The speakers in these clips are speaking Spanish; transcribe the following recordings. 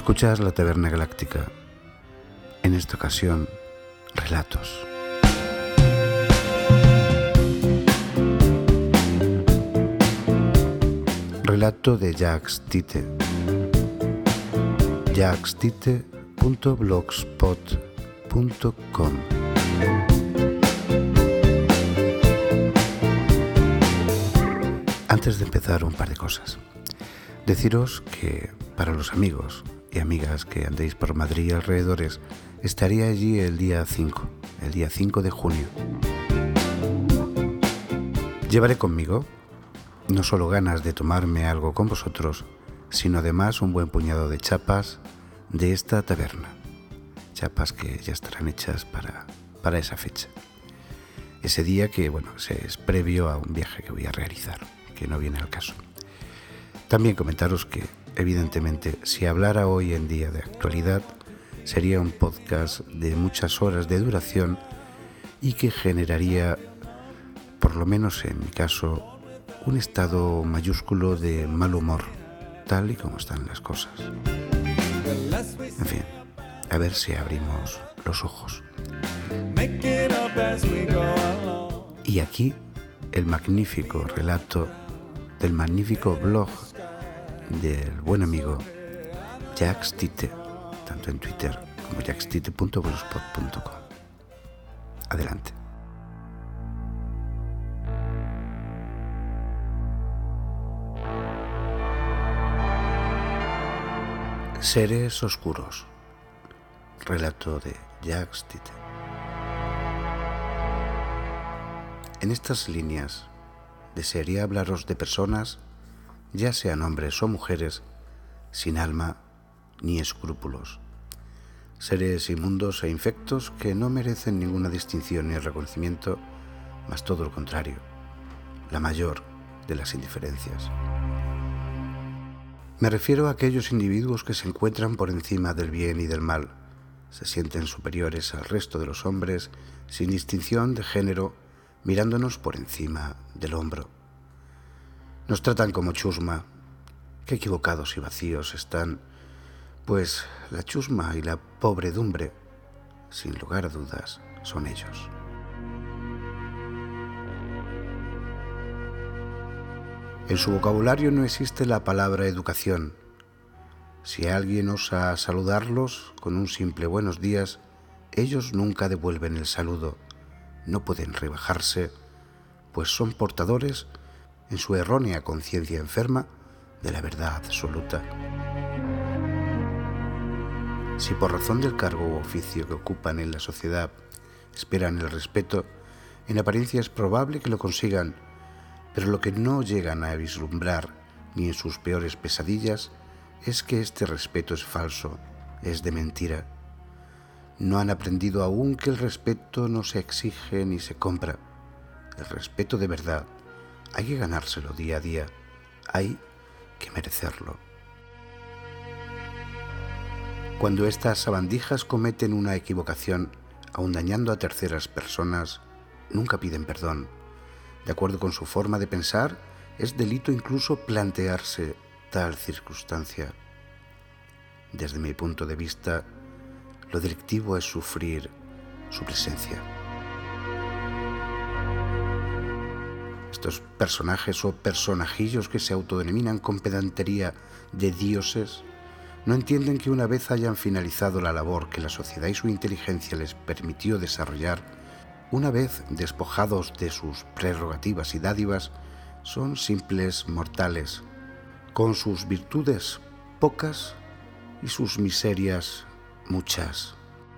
Escuchas La Taberna Galáctica. En esta ocasión, relatos. Relato de Jacques Tite. jackstite.blogspot.com. Antes de empezar, un par de cosas. Deciros que para los amigos y amigas que andéis por Madrid y alrededores, estaré allí el día 5 de junio. Llevaré conmigo no solo ganas de tomarme algo con vosotros, sino además un buen puñado de chapas de esta taberna. Chapas que ya estarán hechas para esa fecha. Ese día que, es previo a un viaje que voy a realizar, que no viene al caso. También comentaros que, evidentemente, si hablara hoy en día de actualidad, sería un podcast de muchas horas de duración y que generaría, por lo menos en mi caso, un estado mayúsculo de mal humor, tal y como están las cosas. En fin, a ver si abrimos los ojos. Y aquí el magnífico relato del magnífico blog del buen amigo Jacques Tite, tanto en Twitter como jackstite.blogspot.com. Adelante. Seres oscuros. Relato de Jacques Tite. En estas líneas desearía hablaros de personas, ya sean hombres o mujeres, sin alma ni escrúpulos. Seres inmundos e infectos que no merecen ninguna distinción ni reconocimiento, mas todo lo contrario, la mayor de las indiferencias. Me refiero a aquellos individuos que se encuentran por encima del bien y del mal, se sienten superiores al resto de los hombres sin distinción de género, mirándonos por encima del hombro. Nos tratan como chusma. Qué equivocados y vacíos están, pues la chusma y la pobredumbre, sin lugar a dudas, son ellos. En su vocabulario no existe la palabra educación. Si alguien osa saludarlos con un simple buenos días, ellos nunca devuelven el saludo. No pueden rebajarse, pues son portadores, en su errónea conciencia enferma, de la verdad absoluta. Si por razón del cargo u oficio que ocupan en la sociedad esperan el respeto, en apariencia es probable que lo consigan, pero lo que no llegan a vislumbrar ni en sus peores pesadillas es que este respeto es falso, es de mentira. No han aprendido aún que el respeto no se exige ni se compra. El respeto de verdad hay que ganárselo día a día, hay que merecerlo. Cuando estas sabandijas cometen una equivocación, aun dañando a terceras personas, nunca piden perdón. De acuerdo con su forma de pensar, es delito incluso plantearse tal circunstancia. Desde mi punto de vista, lo delictivo es sufrir su presencia. Estos personajes o personajillos que se autodenominan con pedantería de dioses no entienden que una vez hayan finalizado la labor que la sociedad y su inteligencia les permitió desarrollar, una vez despojados de sus prerrogativas y dádivas, son simples mortales, con sus virtudes pocas y sus miserias muchas.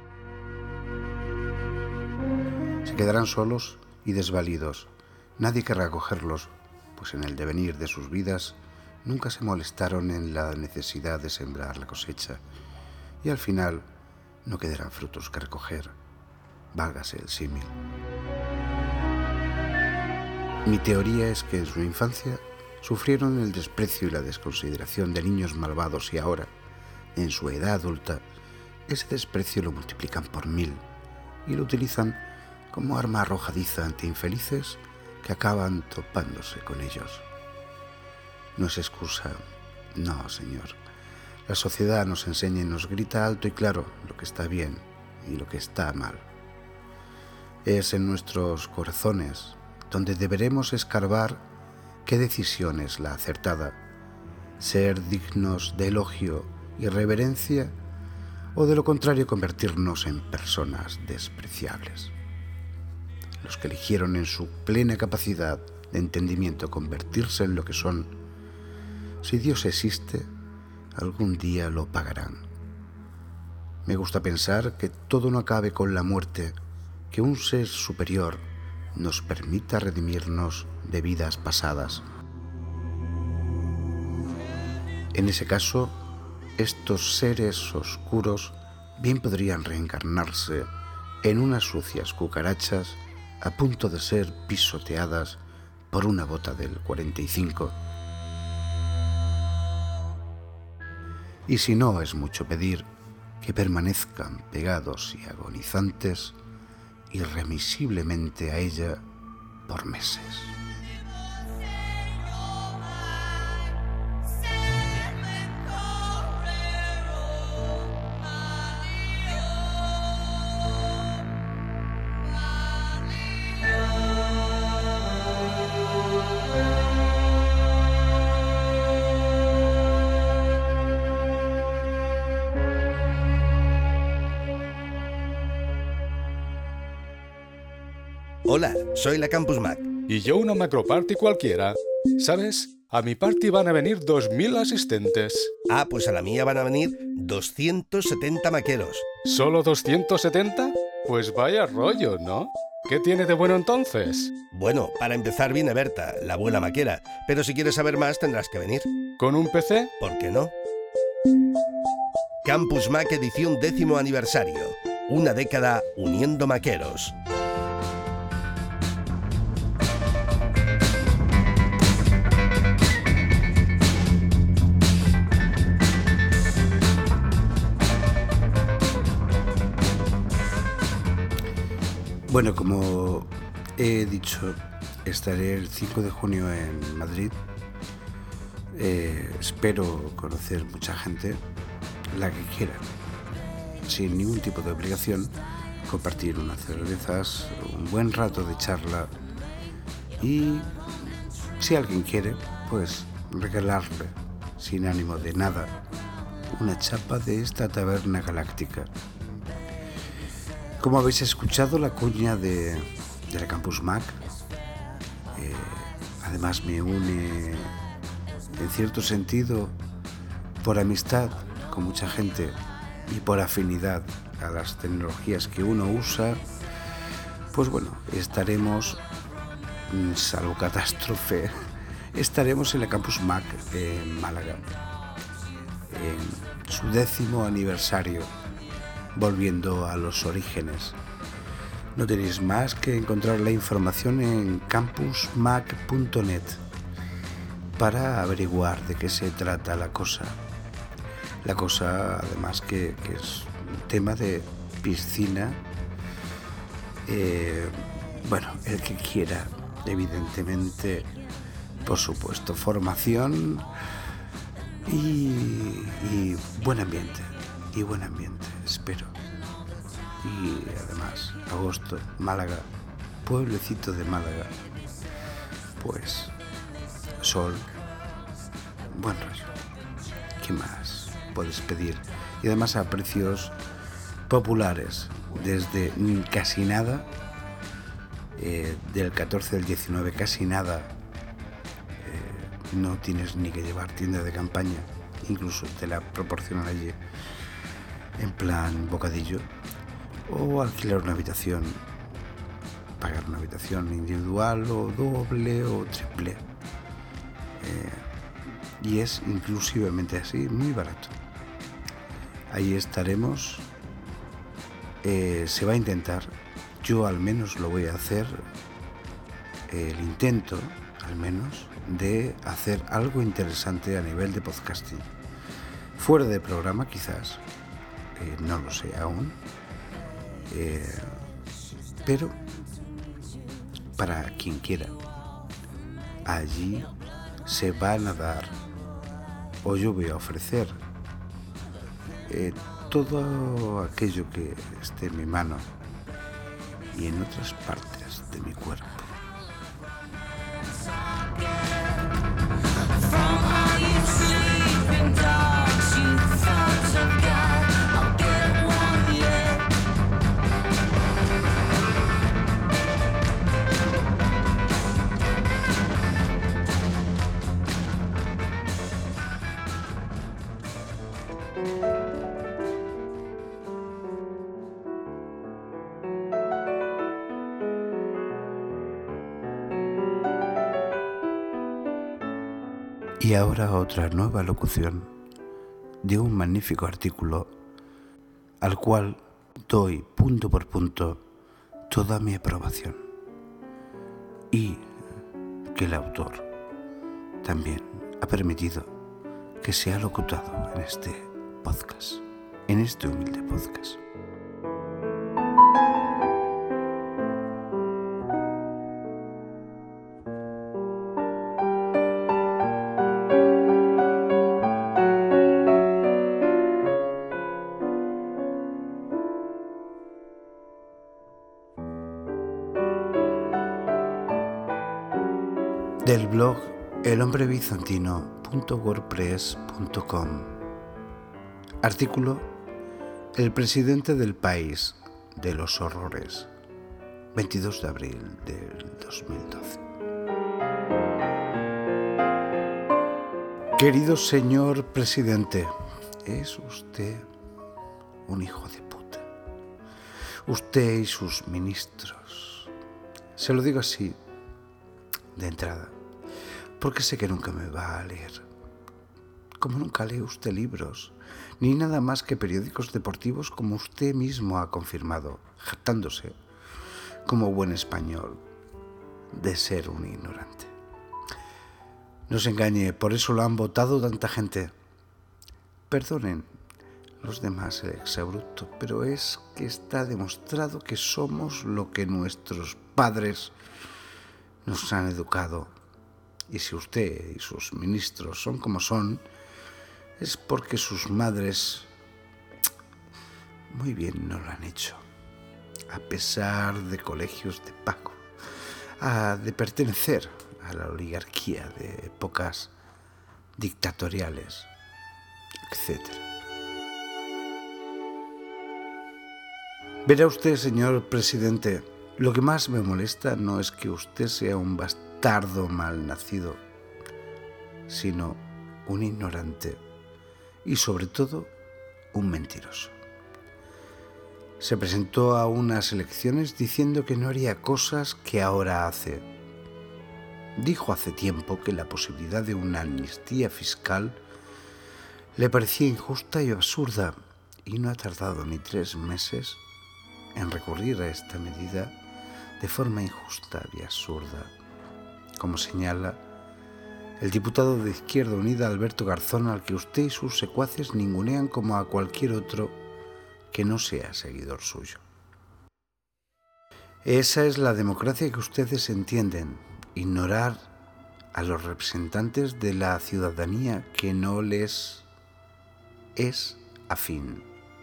Se quedarán solos y desvalidos. Nadie querrá cogerlos, pues en el devenir de sus vidas nunca se molestaron en la necesidad de sembrar la cosecha, y al final no quedarán frutos que recoger, válgase el símil. Mi teoría es que en su infancia sufrieron el desprecio y la desconsideración de niños malvados y ahora, en su edad adulta, ese desprecio lo multiplican por 1000 y lo utilizan como arma arrojadiza ante infelices que acaban topándose con ellos. No es excusa, no, señor. La sociedad nos enseña y nos grita alto y claro lo que está bien y lo que está mal. Es en nuestros corazones donde deberemos escarbar qué decisión es la acertada, ser dignos de elogio y reverencia o de lo contrario convertirnos en personas despreciables. Los que eligieron en su plena capacidad de entendimiento convertirse en lo que son, si Dios existe, algún día lo pagarán. Me gusta pensar que todo no acabe con la muerte, que un ser superior nos permita redimirnos de vidas pasadas. En ese caso, estos seres oscuros bien podrían reencarnarse en unas sucias cucarachas a punto de ser pisoteadas por una bota del 45. Y si no es mucho pedir, que permanezcan pegados y agonizantes irremisiblemente a ella por meses. Hola, soy la Campus Mac. Y yo una macroparty cualquiera. ¿Sabes? A mi party van a venir 2000 asistentes. Ah, pues a la mía van a venir 270 maqueros. ¿Solo 270? Pues vaya rollo, ¿no? ¿Qué tiene de bueno entonces? Bueno, para empezar viene Berta, la abuela maquera. Pero si quieres saber más tendrás que venir. ¿Con un PC? ¿Por qué no? Campus Mac edición 10º aniversario. Una década uniendo maqueros. Bueno, como he dicho, estaré el 5 de junio en Madrid. Espero conocer mucha gente, la que quiera, sin ningún tipo de obligación, compartir unas cervezas, un buen rato de charla y, si alguien quiere, pues regalarle, sin ánimo de nada, una chapa de esta taberna galáctica. Como habéis escuchado, la cuña de la Campus Mac, además me une en cierto sentido por amistad con mucha gente y por afinidad a las tecnologías que uno usa. Pues bueno, estaremos, salvo catástrofe, estaremos en la Campus Mac en Málaga, en su 10º aniversario, volviendo a los orígenes. No tenéis más que encontrar la información en campusmac.net para averiguar de qué se trata la cosa. La cosa, además, que es un tema de piscina. Bueno, el que quiera, evidentemente, por supuesto, formación y buen ambiente. Y buen ambiente, espero. Y además, agosto, Málaga, pueblecito de Málaga, pues sol, buen rollo. ¿Qué más puedes pedir? Y además a precios populares, desde casi nada, del 14 al 19 casi nada, no tienes ni que llevar tienda de campaña, incluso te la proporcionan allí en plan bocadillo, o alquilar una habitación, pagar una habitación individual o doble o triple, y es inclusivamente así, muy barato. Ahí estaremos. Se va a intentar, yo al menos lo voy a hacer, el intento al menos de hacer algo interesante a nivel de podcasting, fuera de programa quizás. No lo sé aún, pero para quien quiera, allí se van a dar, o yo voy a ofrecer, todo aquello que esté en mi mano y en otras partes de mi cuerpo. Y ahora otra nueva locución de un magnífico artículo al cual doy punto por punto toda mi aprobación, y que el autor también ha permitido que sea locutado en este podcast, en este humilde podcast. Del blog elhombrebizantino.wordpress.com. Artículo: El presidente del país de los horrores, 22 de abril del 2012. Querido señor presidente, es usted un hijo de puta. Usted y sus ministros. Se lo digo así de entrada, porque sé que nunca me va a leer. Como nunca lee usted libros, ni nada más que periódicos deportivos, como usted mismo ha confirmado, jactándose, como buen español, de ser un ignorante. No se engañe, por eso lo han votado tanta gente. Perdonen los demás el exabrupto, pero es que está demostrado que somos lo que nuestros padres nos han educado. Y si usted y sus ministros son como son, es porque sus madres muy bien no lo han hecho, a pesar de colegios de pago, de pertenecer a la oligarquía de épocas dictatoriales, etc. Verá usted, señor presidente, lo que más me molesta no es que usted sea un bastardo mal nacido, sino un ignorante y sobre todo un mentiroso. Se presentó a unas elecciones diciendo que no haría cosas que ahora hace. Dijo hace tiempo que la posibilidad de una amnistía fiscal le parecía injusta y absurda, y no ha tardado ni 3 meses en recurrir a esta medida de forma injusta y absurda, como señala el diputado de Izquierda Unida Alberto Garzón, al que usted y sus secuaces ningunean como a cualquier otro que no sea seguidor suyo. Esa es la democracia que ustedes entienden: ignorar a los representantes de la ciudadanía que no les es afín.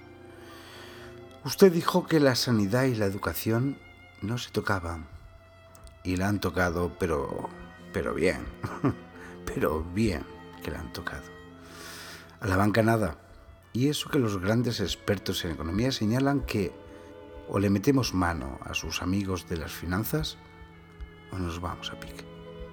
Usted dijo que la sanidad y la educación no se tocaban, y la han tocado, pero bien, pero bien que la han tocado. A la banca nada, y eso que los grandes expertos en economía señalan que o le metemos mano a sus amigos de las finanzas o nos vamos a pique.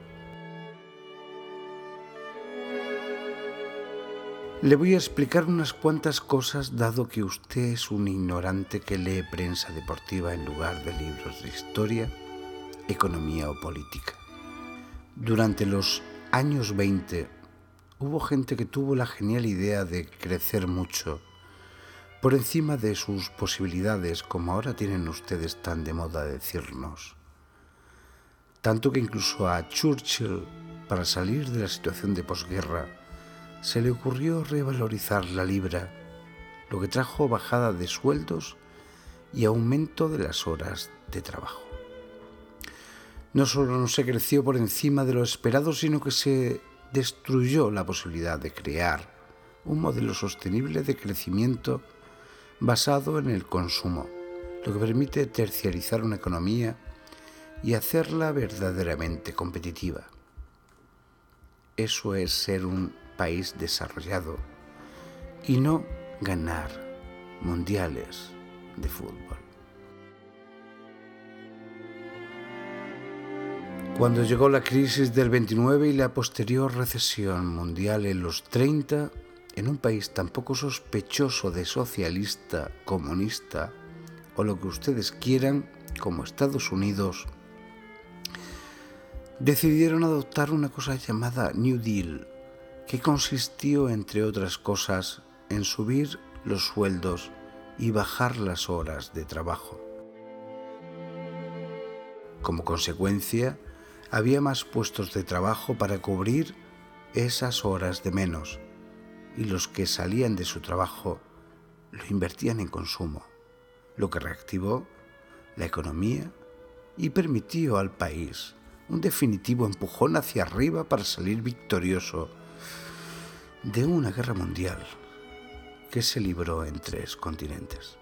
Le voy a explicar unas cuantas cosas, dado que usted es un ignorante que lee prensa deportiva en lugar de libros de historia, economía o política. Durante los años 20 hubo gente que tuvo la genial idea de crecer mucho por encima de sus posibilidades, como ahora tienen ustedes tan de moda decirnos. Tanto que incluso a Churchill, para salir de la situación de posguerra, se le ocurrió revalorizar la libra, lo que trajo bajada de sueldos y aumento de las horas de trabajo. No solo no se creció por encima de lo esperado, sino que se destruyó la posibilidad de crear un modelo sostenible de crecimiento basado en el consumo, lo que permite terciarizar una economía y hacerla verdaderamente competitiva. Eso es ser un país desarrollado y no ganar mundiales de fútbol. Cuando llegó la crisis del 29 y la posterior recesión mundial en los 30, en un país tan poco sospechoso de socialista, comunista o lo que ustedes quieran, como Estados Unidos, decidieron adoptar una cosa llamada New Deal, que consistió, entre otras cosas, en subir los sueldos y bajar las horas de trabajo. Como consecuencia, había más puestos de trabajo para cubrir esas horas de menos, y los que salían de su trabajo lo invertían en consumo, lo que reactivó la economía y permitió al país un definitivo empujón hacia arriba para salir victorioso de una guerra mundial que se libró en 3 continentes.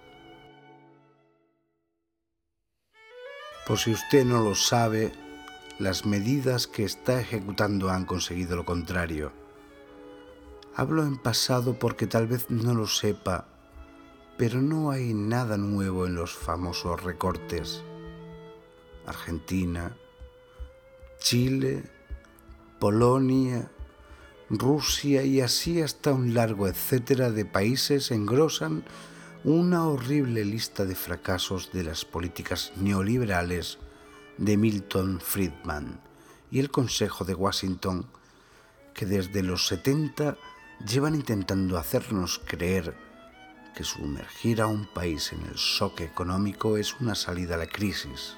Por si usted no lo sabe, las medidas que está ejecutando han conseguido lo contrario. Hablo en pasado porque tal vez no lo sepa, pero no hay nada nuevo en los famosos recortes. Argentina, Chile, Polonia, Rusia y así hasta un largo etcétera de países engrosan una horrible lista de fracasos de las políticas neoliberales de Milton Friedman y el Consejo de Washington, que desde los 70 llevan intentando hacernos creer que sumergir a un país en el shock económico es una salida a la crisis.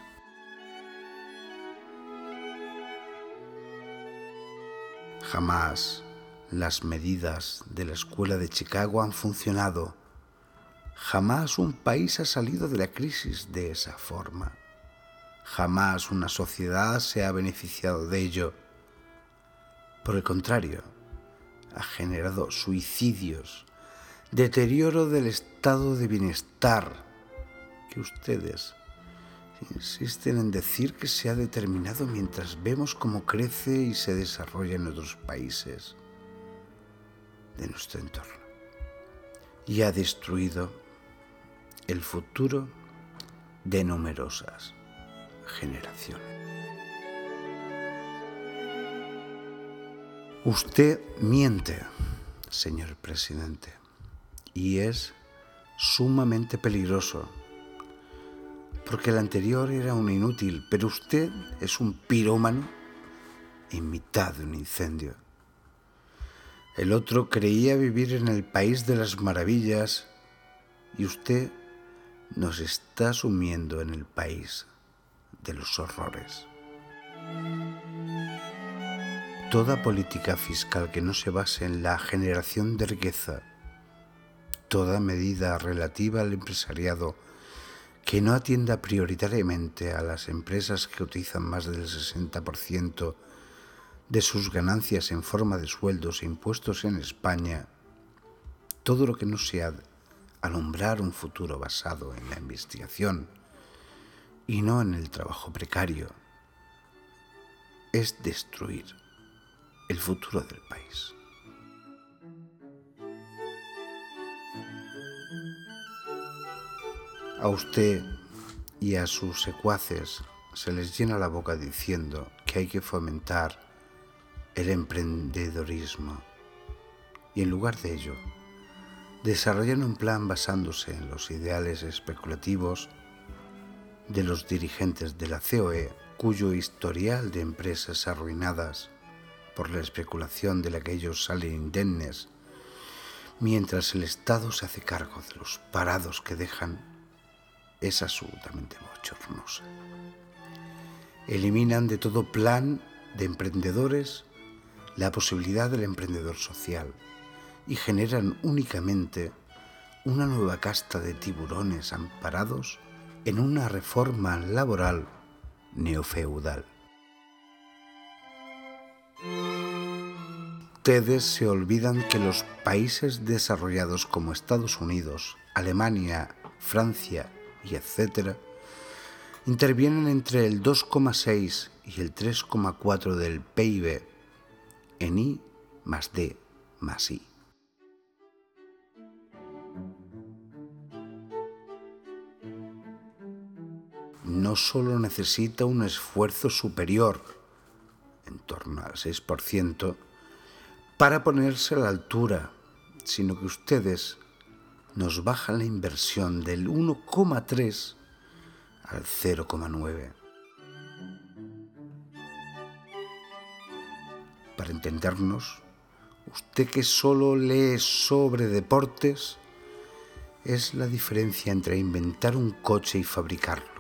Jamás las medidas de la Escuela de Chicago han funcionado. Jamás un país ha salido de la crisis de esa forma. Jamás una sociedad se ha beneficiado de ello. Por el contrario, ha generado suicidios, deterioro del estado de bienestar, que ustedes insisten en decir que se ha determinado mientras vemos cómo crece y se desarrolla en otros países de nuestro entorno. Y ha destruido el futuro de numerosas generaciones. Usted miente, señor presidente, y es sumamente peligroso, porque el anterior era un inútil, pero usted es un pirómano en mitad de un incendio. El otro creía vivir en el país de las maravillas y usted nos está sumiendo en el país de los horrores. Toda política fiscal que no se base en la generación de riqueza, toda medida relativa al empresariado que no atienda prioritariamente a las empresas que utilizan más del 60% de sus ganancias en forma de sueldos e impuestos en España, todo lo que no sea alumbrar un futuro basado en la investigación y no en el trabajo precario, es destruir el futuro del país. A usted y a sus secuaces se les llena la boca diciendo que hay que fomentar el emprendedorismo y en lugar de ello desarrollan un plan basándose en los ideales especulativos de los dirigentes de la COE, cuyo historial de empresas arruinadas por la especulación de la que ellos salen indemnes, mientras el Estado se hace cargo de los parados que dejan, es absolutamente bochornosa. Eliminan de todo plan de emprendedores la posibilidad del emprendedor social y generan únicamente una nueva casta de tiburones amparados en una reforma laboral neofeudal. Ustedes se olvidan que los países desarrollados como Estados Unidos, Alemania, Francia y etcétera, intervienen entre el 2,6 y el 3,4 del PIB en I más D más I. No solo necesita un esfuerzo superior, en torno al 6%, para ponerse a la altura, sino que ustedes nos bajan la inversión del 1,3 al 0,9. Para entendernos, usted que solo lee sobre deportes, es la diferencia entre inventar un coche y fabricarlo.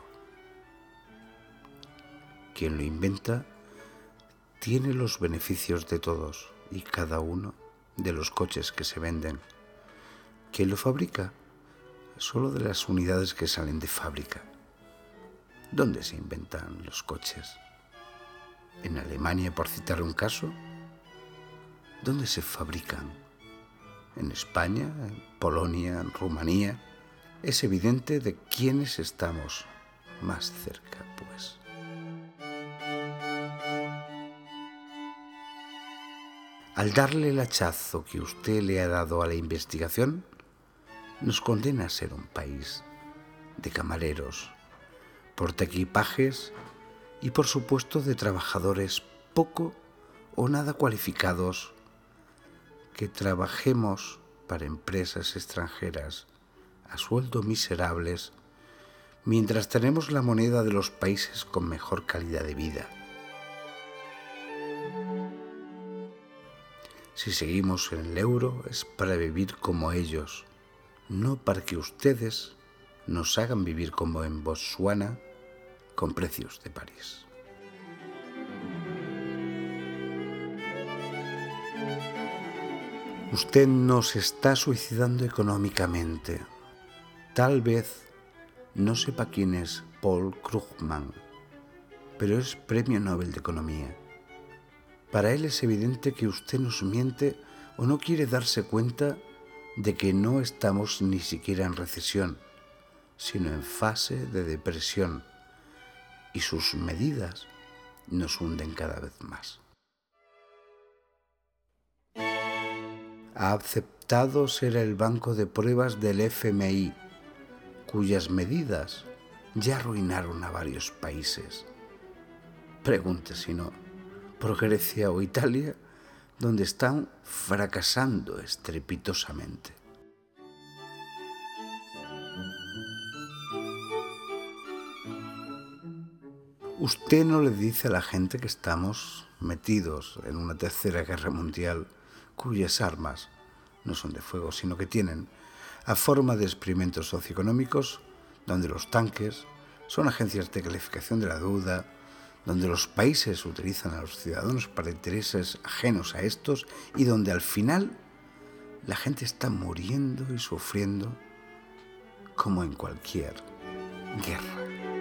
Quien lo inventa tiene los beneficios de todos y cada uno de los coches que se venden. Quien lo fabrica, solo de las unidades que salen de fábrica. ¿Dónde se inventan los coches? ¿En Alemania, por citar un caso? ¿Dónde se fabrican? ¿En España, en Polonia, en Rumanía? Es evidente de quiénes estamos más cerca, pues. Al darle el hachazo que usted le ha dado a la investigación, nos condena a ser un país de camareros, portaequipajes y, por supuesto, de trabajadores poco o nada cualificados que trabajemos para empresas extranjeras a sueldo miserables mientras tenemos la moneda de los países con mejor calidad de vida. Si seguimos en el euro es para vivir como ellos, no para que ustedes nos hagan vivir como en Botsuana con precios de París. Usted nos está suicidando económicamente. Tal vez no sepa quién es Paul Krugman, pero es Premio Nobel de Economía. Para él es evidente que usted nos miente o no quiere darse cuenta de que no estamos ni siquiera en recesión, sino en fase de depresión, y sus medidas nos hunden cada vez más. Ha aceptado ser el banco de pruebas del FMI, cuyas medidas ya arruinaron a varios países. Pregunte si no, por Grecia o Italia, donde están fracasando estrepitosamente. Usted no le dice a la gente que estamos metidos en una tercera guerra mundial cuyas armas no son de fuego, sino que tienen a forma de experimentos socioeconómicos donde los tanques son agencias de calificación de la deuda, donde los países utilizan a los ciudadanos para intereses ajenos a estos y donde al final la gente está muriendo y sufriendo como en cualquier guerra.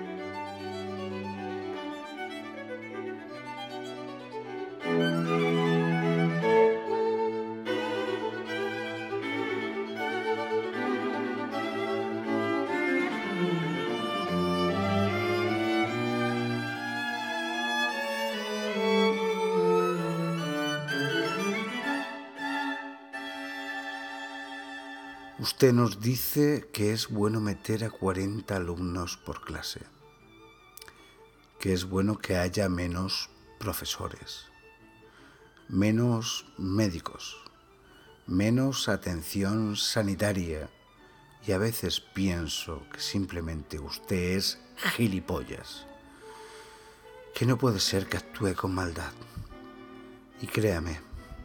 Usted nos dice que es bueno meter a 40 alumnos por clase, que es bueno que haya menos profesores, menos médicos, menos atención sanitaria, y a veces pienso que simplemente usted es gilipollas, que no puede ser que actúe con maldad. Y créame,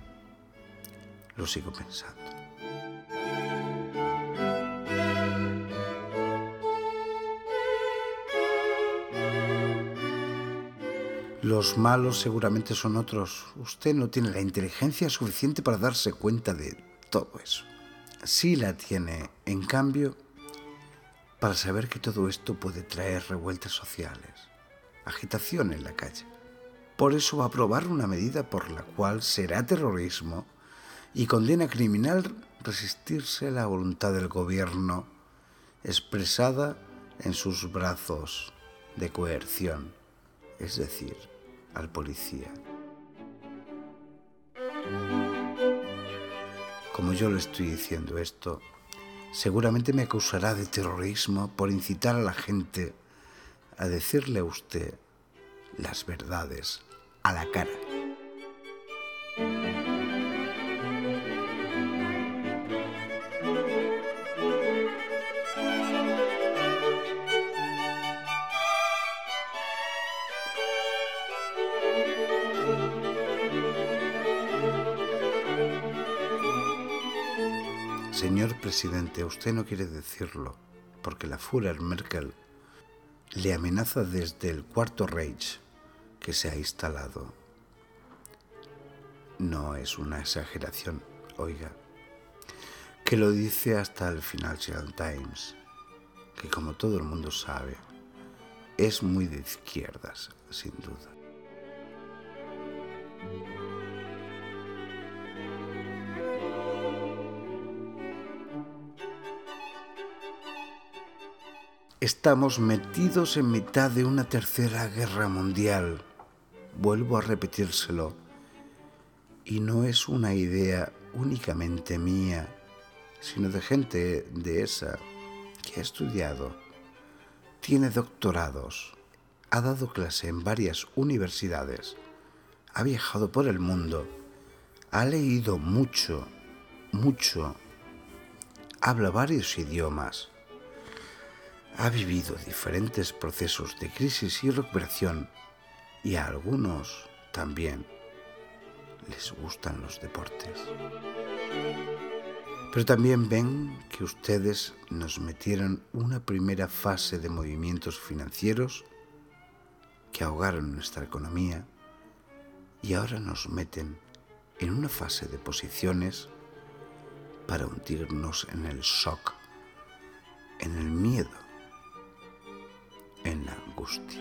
lo sigo pensando. Los malos seguramente son otros. Usted no tiene la inteligencia suficiente para darse cuenta de todo eso. Sí la tiene, en cambio, para saber que todo esto puede traer revueltas sociales, agitación en la calle. Por eso va a aprobar una medida por la cual será terrorismo y condena criminal resistirse a la voluntad del gobierno expresada en sus brazos de coerción, es decir, al policía. Como yo le estoy diciendo esto, seguramente me acusará de terrorismo por incitar a la gente a decirle a usted las verdades a la cara. Señor presidente, usted no quiere decirlo, porque la Führer Merkel le amenaza desde el Cuarto Reich que se ha instalado. No es una exageración, oiga, que lo dice hasta el Financial Times, que como todo el mundo sabe, es muy de izquierdas, sin duda. Estamos metidos en mitad de una tercera guerra mundial. Vuelvo a repetírselo. Y no es una idea únicamente mía, sino de gente de esa que ha estudiado, tiene doctorados, ha dado clase en varias universidades, ha viajado por el mundo, ha leído mucho, habla varios idiomas. Ha vivido diferentes procesos de crisis y recuperación y a algunos también les gustan los deportes. Pero también ven que ustedes nos metieron una primera fase de movimientos financieros que ahogaron nuestra economía y ahora nos meten en una fase de posiciones para hundirnos en el shock, en el miedo, en la angustia.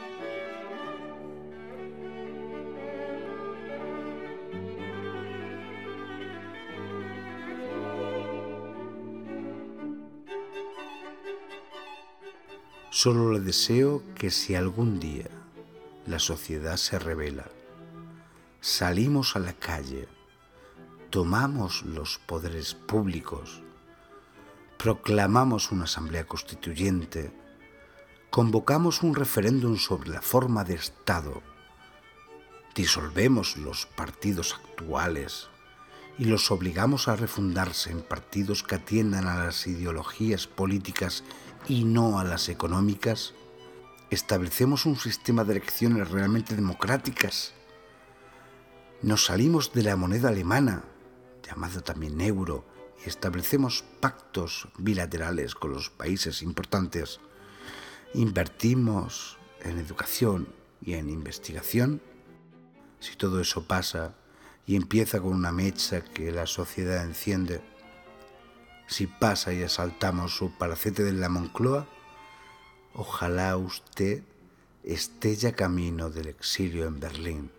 Solo le deseo que si algún día la sociedad se rebela, salimos a la calle, tomamos los poderes públicos, proclamamos una asamblea constituyente, convocamos un referéndum sobre la forma de Estado, disolvemos los partidos actuales y los obligamos a refundarse en partidos que atiendan a las ideologías políticas y no a las económicas, establecemos un sistema de elecciones realmente democráticas, nos salimos de la moneda alemana, llamada también euro, y establecemos pactos bilaterales con los países importantes, invertimos en educación y en investigación. Si todo eso pasa y empieza con una mecha que la sociedad enciende, si pasa y asaltamos su palacete de la Moncloa, ojalá usted esté ya camino del exilio en Berlín.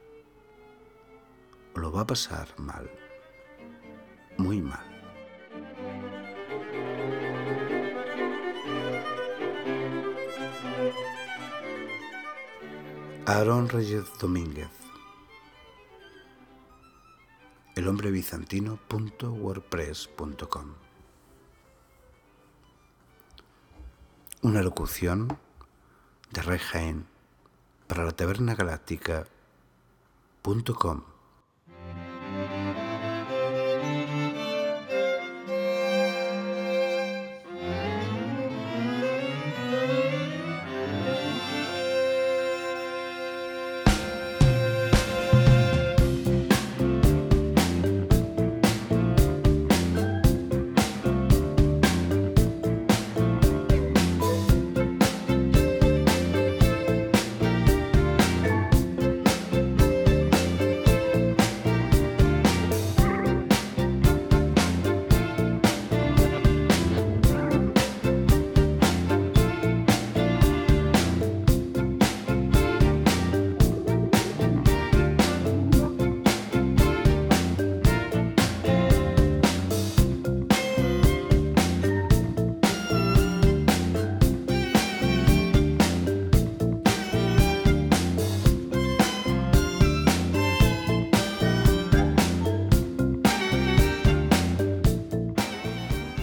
Lo va a pasar mal, muy mal. Aarón Reyes Domínguez, elhombrebizantino.wordpress.com. Una locución de Rey Jaén para la tabernagaláctica.com.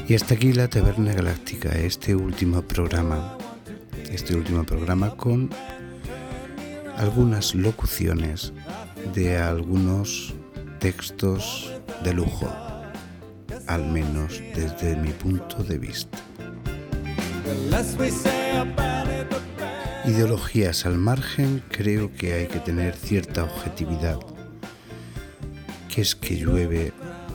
Y hasta aquí la Taberna Galáctica, este último programa con algunas locuciones de algunos textos de lujo, al menos desde mi punto de vista. Ideologías al margen, creo que hay que tener cierta objetividad, que es que llueve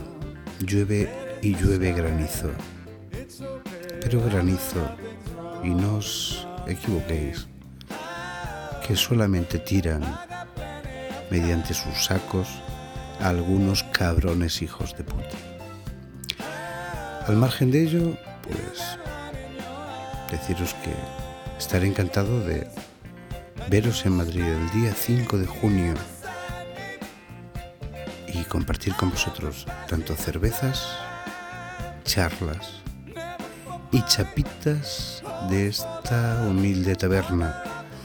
y llueve granizo, pero granizo, y no os equivoquéis, que solamente tiran mediante sus sacos a algunos cabrones hijos de puta. Al margen de ello, pues deciros que estaré encantado de veros en Madrid el día 5 de junio y compartir con vosotros tanto cervezas, charlas y chapitas de esta humilde taberna.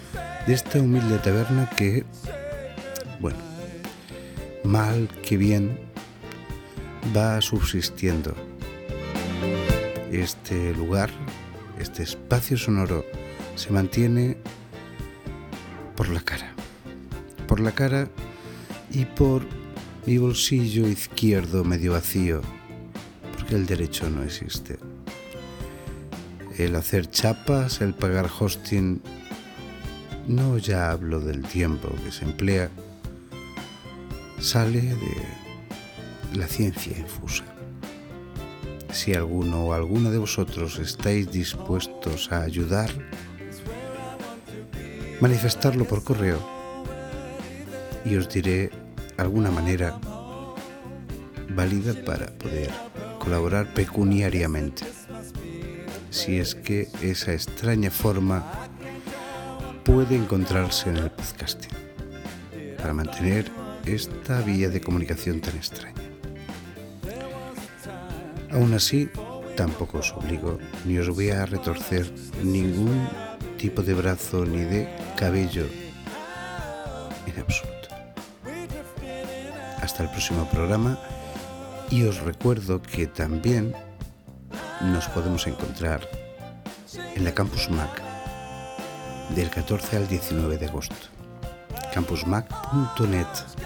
Que, bueno, mal que bien, va subsistiendo. Este lugar, este espacio sonoro, se mantiene por la cara y por mi bolsillo izquierdo medio vacío, porque el derecho no existe. El hacer chapas, el pagar hosting, no ya hablo del tiempo que se emplea, sale de la ciencia infusa. Si alguno o alguna de vosotros estáis dispuestos a ayudar, manifestarlo por correo y os diré alguna manera válida para poder colaborar pecuniariamente, si es que esa extraña forma puede encontrarse en el podcasting, para mantener esta vía de comunicación tan extraña. Aún así, tampoco os obligo, ni os voy a retorcer ningún tipo de brazo ni de cabello, en absoluto. Hasta el próximo programa, y os recuerdo que también nos podemos encontrar en la Campus Mac del 14 al 19 de agosto. campusmac.net,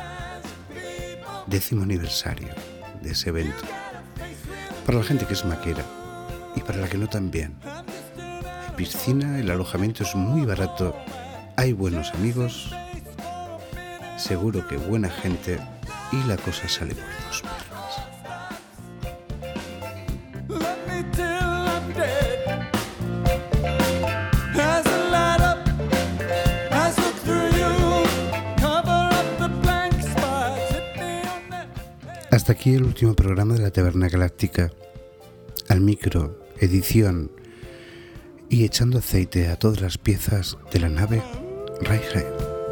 10º aniversario de ese evento. Para la gente que es maquera y para la que no también. Hay piscina, el alojamiento es muy barato, hay buenos amigos, seguro que buena gente, y la cosa sale por dos perras. Hasta aquí el último programa de la Taberna Galáctica. Al micro, edición y echando aceite a todas las piezas de la nave Raigel.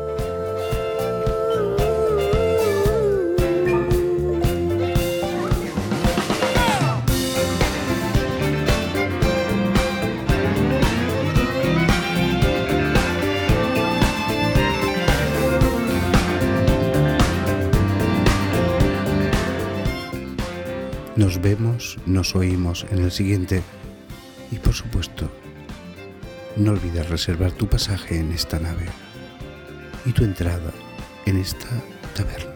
Nos vemos, nos oímos en el siguiente y, por supuesto, no olvides reservar tu pasaje en esta nave y tu entrada en esta taberna.